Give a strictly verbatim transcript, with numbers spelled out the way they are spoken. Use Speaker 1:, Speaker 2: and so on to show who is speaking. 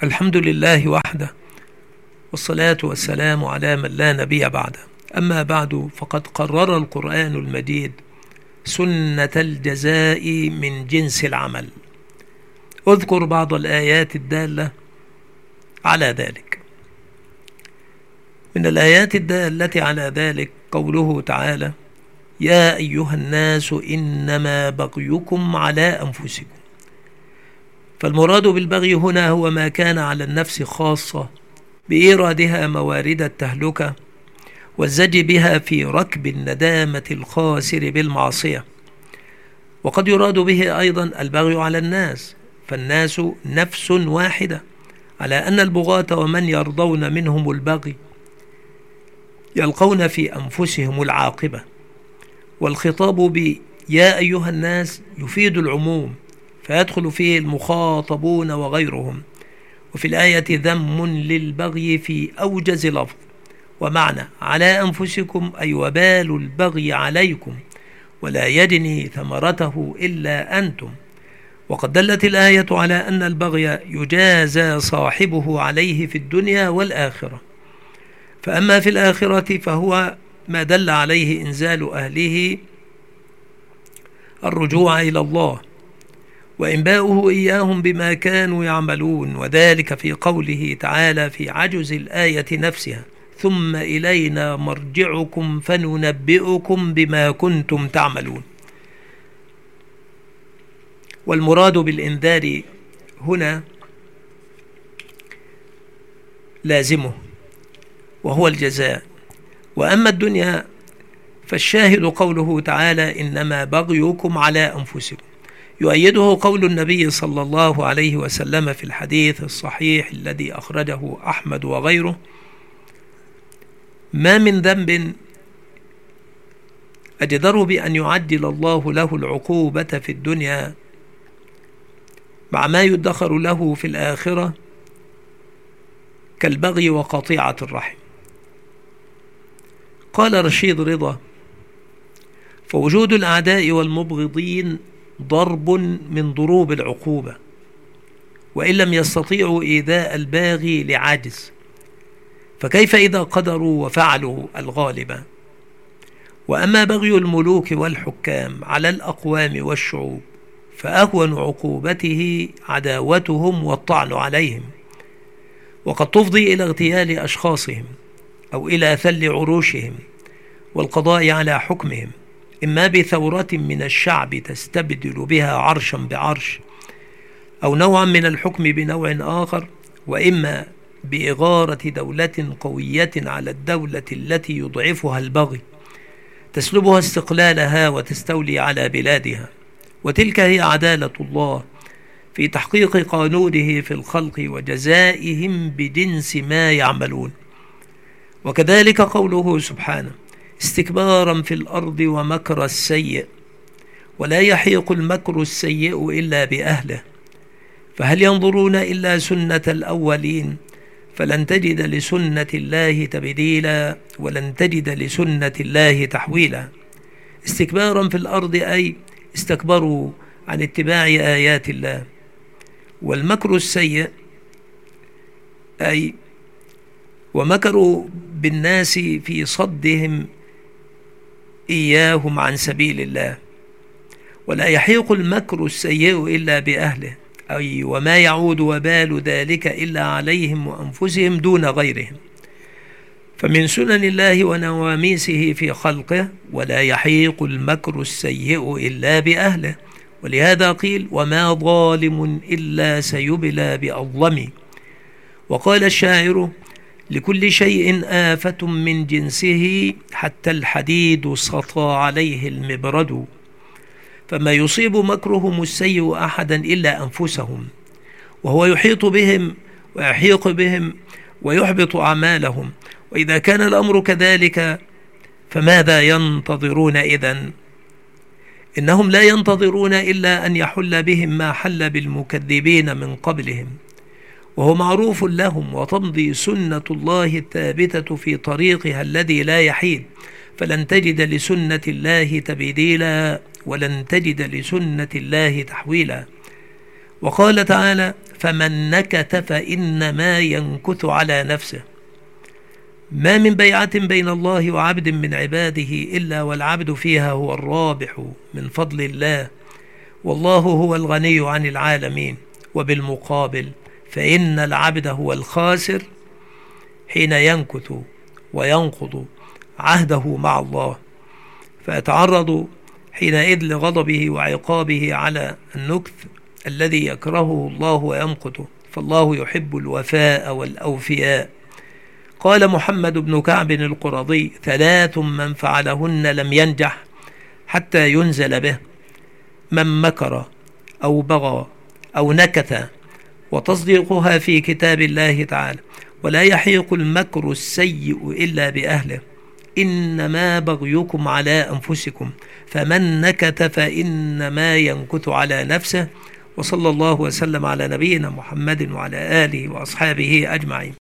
Speaker 1: الحمد لله وحده، والصلاة والسلام على من لا نبي بعده. أما بعد، فقد قرر القرآن المجيد سنة الجزاء من جنس العمل. أذكر بعض الآيات الدالة على ذلك. من الآيات الدالة على ذلك قوله تعالى: يا أيها الناس إنما بغيكم على أنفسكم. فالمراد بالبغي هنا هو ما كان على النفس خاصة بإيرادها موارد التهلكة والزج بها في ركب الندامة الخاسر بالمعصية. وقد يراد به أيضا البغي على الناس، فالناس نفس واحدة، على أن البغاة ومن يرضون منهم البغي يلقون في أنفسهم العاقبة. والخطاب ب يا أيها الناس يفيد العموم، فيدخل فيه المخاطبون وغيرهم. وفي الآية ذم للبغي في أوجز لفظ، ومعنى على أنفسكم أي وبال البغي عليكم، ولا يجني ثمرته إلا أنتم. وقد دلت الآية على أن البغي يجازى صاحبه عليه في الدنيا والآخرة. فأما في الآخرة فهو ما دل عليه إنزال أهله الرجوع إلى الله وإنباؤه إياهم بما كانوا يعملون، وذلك في قوله تعالى في عجز الآية نفسها: ثم إلينا مرجعكم فننبئكم بما كنتم تعملون. والمراد بالإنذار هنا لازمه وهو الجزاء. وأما الدنيا فالشاهد قوله تعالى: إنما بغيكم على أنفسكم. يؤيده قول النبي صلى الله عليه وسلم في الحديث الصحيح الذي أخرجه أحمد وغيره: ما من ذنب أجدر بأن يعجل الله له العقوبة في الدنيا مع ما يدخر له في الآخرة كالبغي وقطيعة الرحم. قال رشيد رضا: فوجود الأعداء والمبغضين ضرب من ضروب العقوبة، وإن لم يستطيعوا إيذاء الباغي لعاجز، فكيف إذا قدروا وفعلوا الغالب؟ وأما بغي الملوك والحكام على الأقوام والشعوب فأهون عقوبته عداوتهم والطعن عليهم، وقد تفضي إلى اغتيال أشخاصهم أو إلى ثل عروشهم والقضاء على حكمهم، إما بثورة من الشعب تستبدل بها عرشا بعرش، أو نوعا من الحكم بنوع آخر، وإما بإغارة دولة قوية على الدولة التي يضعفها البغي تسلبها استقلالها وتستولي على بلادها. وتلك هي عدالة الله في تحقيق قانونه في الخلق وجزائهم بجنس ما يعملون. وكذلك قوله سبحانه: استكبارا في الأرض ومكر السيء، ولا يحيق المكر السيء إلا بأهله، فهل ينظرون إلا سنة الأولين فلن تجد لسنة الله تبديلا ولن تجد لسنة الله تحويلا. استكبارا في الأرض أي استكبروا عن اتباع آيات الله، والمكر السيء أي ومكروا بالناس في صدهم إياهم عن سبيل الله. ولا يحيق المكر السيء إلا بأهله، أي وما يعود وبال ذلك إلا عليهم وأنفسهم دون غيرهم. فمن سنن الله ونواميسه في خلقه: ولا يحيق المكر السيء إلا بأهله. ولهذا قيل: وما ظالم إلا سيبلى بأظلم. وقال الشاعر: لكل شيء آفة من جنسه حتى الحديد سطى عليه المبرد. فما يصيب مكرهم السيء أحدا إلا أنفسهم، وهو يحيط بهم ويحيق بهم ويحبط أعمالهم. وإذا كان الأمر كذلك فماذا ينتظرون إذن؟ إنهم لا ينتظرون إلا أن يحل بهم ما حل بالمكذبين من قبلهم، وهو معروف لهم، وتمضي سنة الله الثابتة في طريقها الذي لا يحيد، فلن تجد لسنة الله تبديلا ولن تجد لسنة الله تحويلا. وقال تعالى: فمن نكث فإنما ينكث على نفسه. ما من بيعة بين الله وعبد من عباده إلا والعبد فيها هو الرابح من فضل الله، والله هو الغني عن العالمين. وبالمقابل فإن العبد هو الخاسر حين ينكث وينقض عهده مع الله، فيتعرض حينئذ لغضبه وعقابه على النكث الذي يكرهه الله ويمقته، فالله يحب الوفاء والأوفياء. قال محمد بن كعب القرظي: ثلاث من فعلهن لم ينجح حتى ينزل به: من مكر أو بغى أو نكث. وتصديقها في كتاب الله تعالى: ولا يحيق المكر السيء إلا بأهله، إنما بغيكم على أنفسكم، فمن نكث فإنما ينكث على نفسه. وصلى الله وسلم على نبينا محمد وعلى آله وأصحابه أجمعين.